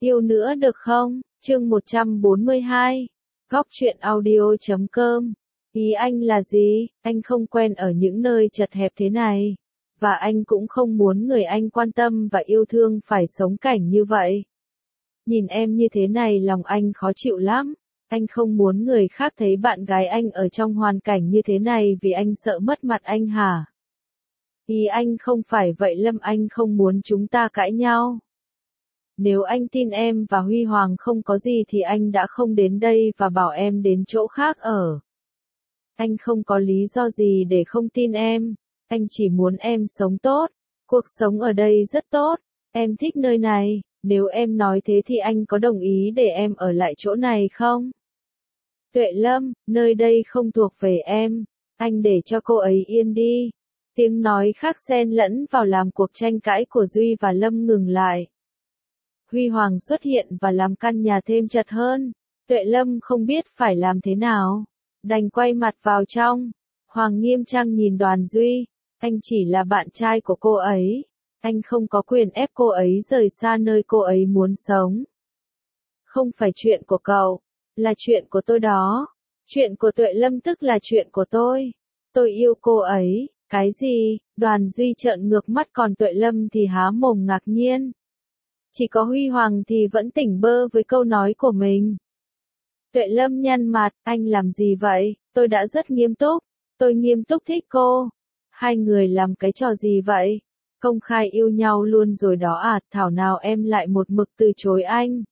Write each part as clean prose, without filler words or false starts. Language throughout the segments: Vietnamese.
Yêu nữa được không? Chương 142. Góc truyện audio.com. Ý anh là gì? Anh không quen ở những nơi chật hẹp thế này. Và anh cũng không muốn người anh quan tâm và yêu thương phải sống cảnh như vậy. Nhìn em như thế này lòng anh khó chịu lắm. Anh không muốn người khác thấy bạn gái anh ở trong hoàn cảnh như thế này vì anh sợ mất mặt anh hả? Ý anh không phải vậy Lâm, anh không muốn chúng ta cãi nhau. Nếu anh tin em và Huy Hoàng không có gì thì anh đã không đến đây và bảo em đến chỗ khác ở. Anh không có lý do gì để không tin em. Anh chỉ muốn em sống tốt. Cuộc sống ở đây rất tốt. Em thích nơi này. Nếu em nói thế thì anh có đồng ý để em ở lại chỗ này không? Tuệ Lâm, nơi đây không thuộc về em. Anh để cho cô ấy yên đi. Tiếng nói khác xen lẫn vào làm cuộc tranh cãi của Duy và Lâm ngừng lại. Huy Hoàng xuất hiện và làm căn nhà thêm chật hơn. Tuệ Lâm không biết phải làm thế nào. Đành quay mặt vào trong. Hoàng nghiêm trang nhìn Đoàn Duy. Anh chỉ là bạn trai của cô ấy. Anh không có quyền ép cô ấy rời xa nơi cô ấy muốn sống. Không phải chuyện của cậu. Là chuyện của tôi đó. Chuyện của Tuệ Lâm tức là chuyện của tôi. Tôi yêu cô ấy. Cái gì? Đoàn Duy trợn ngược mắt còn Tuệ Lâm thì há mồm ngạc nhiên. Chỉ có Huy Hoàng thì vẫn tỉnh bơ với câu nói của mình. Tuệ Lâm nhăn mặt, anh làm gì vậy? Tôi đã rất nghiêm túc. Tôi nghiêm túc thích cô. Hai người làm cái trò gì vậy? Công khai yêu nhau luôn rồi đó à? Thảo nào em lại một mực từ chối anh.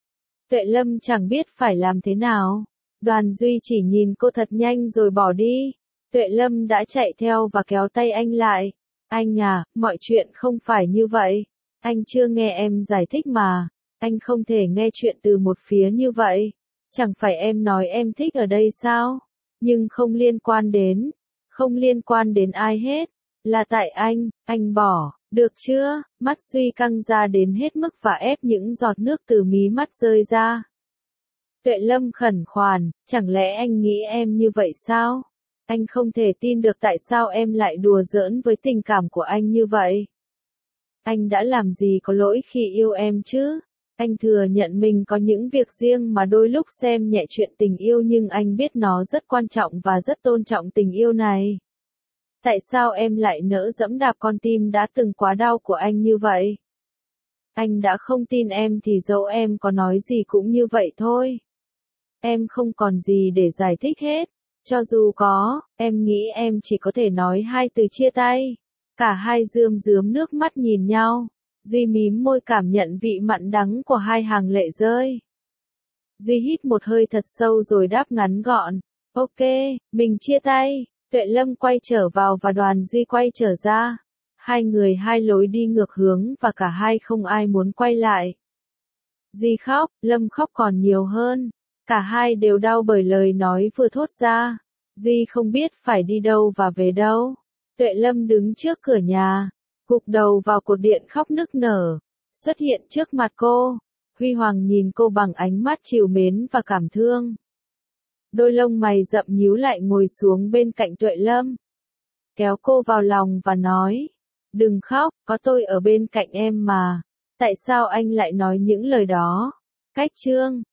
Tuệ Lâm chẳng biết phải làm thế nào. Đoàn Duy chỉ nhìn cô thật nhanh rồi bỏ đi. Tuệ Lâm đã chạy theo và kéo tay anh lại. Anh à, mọi chuyện không phải như vậy. Anh chưa nghe em giải thích mà. Anh không thể nghe chuyện từ một phía như vậy. Chẳng phải em nói em thích ở đây sao? Nhưng không liên quan đến. Không liên quan đến ai hết. Là tại anh bỏ. Được chưa? Mắt Duy căng ra đến hết mức và ép những giọt nước từ mí mắt rơi ra. Tuệ Lâm khẩn khoản, chẳng lẽ anh nghĩ em như vậy sao? Anh không thể tin được tại sao em lại đùa giỡn với tình cảm của anh như vậy. Anh đã làm gì có lỗi khi yêu em chứ? Anh thừa nhận mình có những việc riêng mà đôi lúc xem nhẹ chuyện tình yêu nhưng anh biết nó rất quan trọng và rất tôn trọng tình yêu này. Tại sao em lại nỡ dẫm đạp con tim đã từng quá đau của anh như vậy? Anh đã không tin em thì dẫu em có nói gì cũng như vậy thôi. Em không còn gì để giải thích hết. Cho dù có, em nghĩ em chỉ có thể nói hai từ chia tay. Cả hai rơm rớm nước mắt nhìn nhau. Duy mím môi cảm nhận vị mặn đắng của hai hàng lệ rơi. Duy hít một hơi thật sâu rồi đáp ngắn gọn. Ok, mình chia tay. Tuệ Lâm quay trở vào và Đoàn Duy quay trở ra. Hai người hai lối đi ngược hướng và cả hai không ai muốn quay lại. Duy khóc, Lâm khóc còn nhiều hơn. Cả hai đều đau bởi lời nói vừa thốt ra. Duy không biết phải đi đâu và về đâu. Tuệ Lâm đứng trước cửa nhà, gục đầu vào cột điện khóc nức nở. Xuất hiện trước mặt cô. Huy Hoàng nhìn cô bằng ánh mắt trìu mến và cảm thương. Đôi lông mày rậm nhíu lại ngồi xuống bên cạnh Tuệ Lâm. Kéo cô vào lòng và nói. Đừng khóc, có tôi ở bên cạnh em mà. Tại sao anh lại nói những lời đó? Cách chương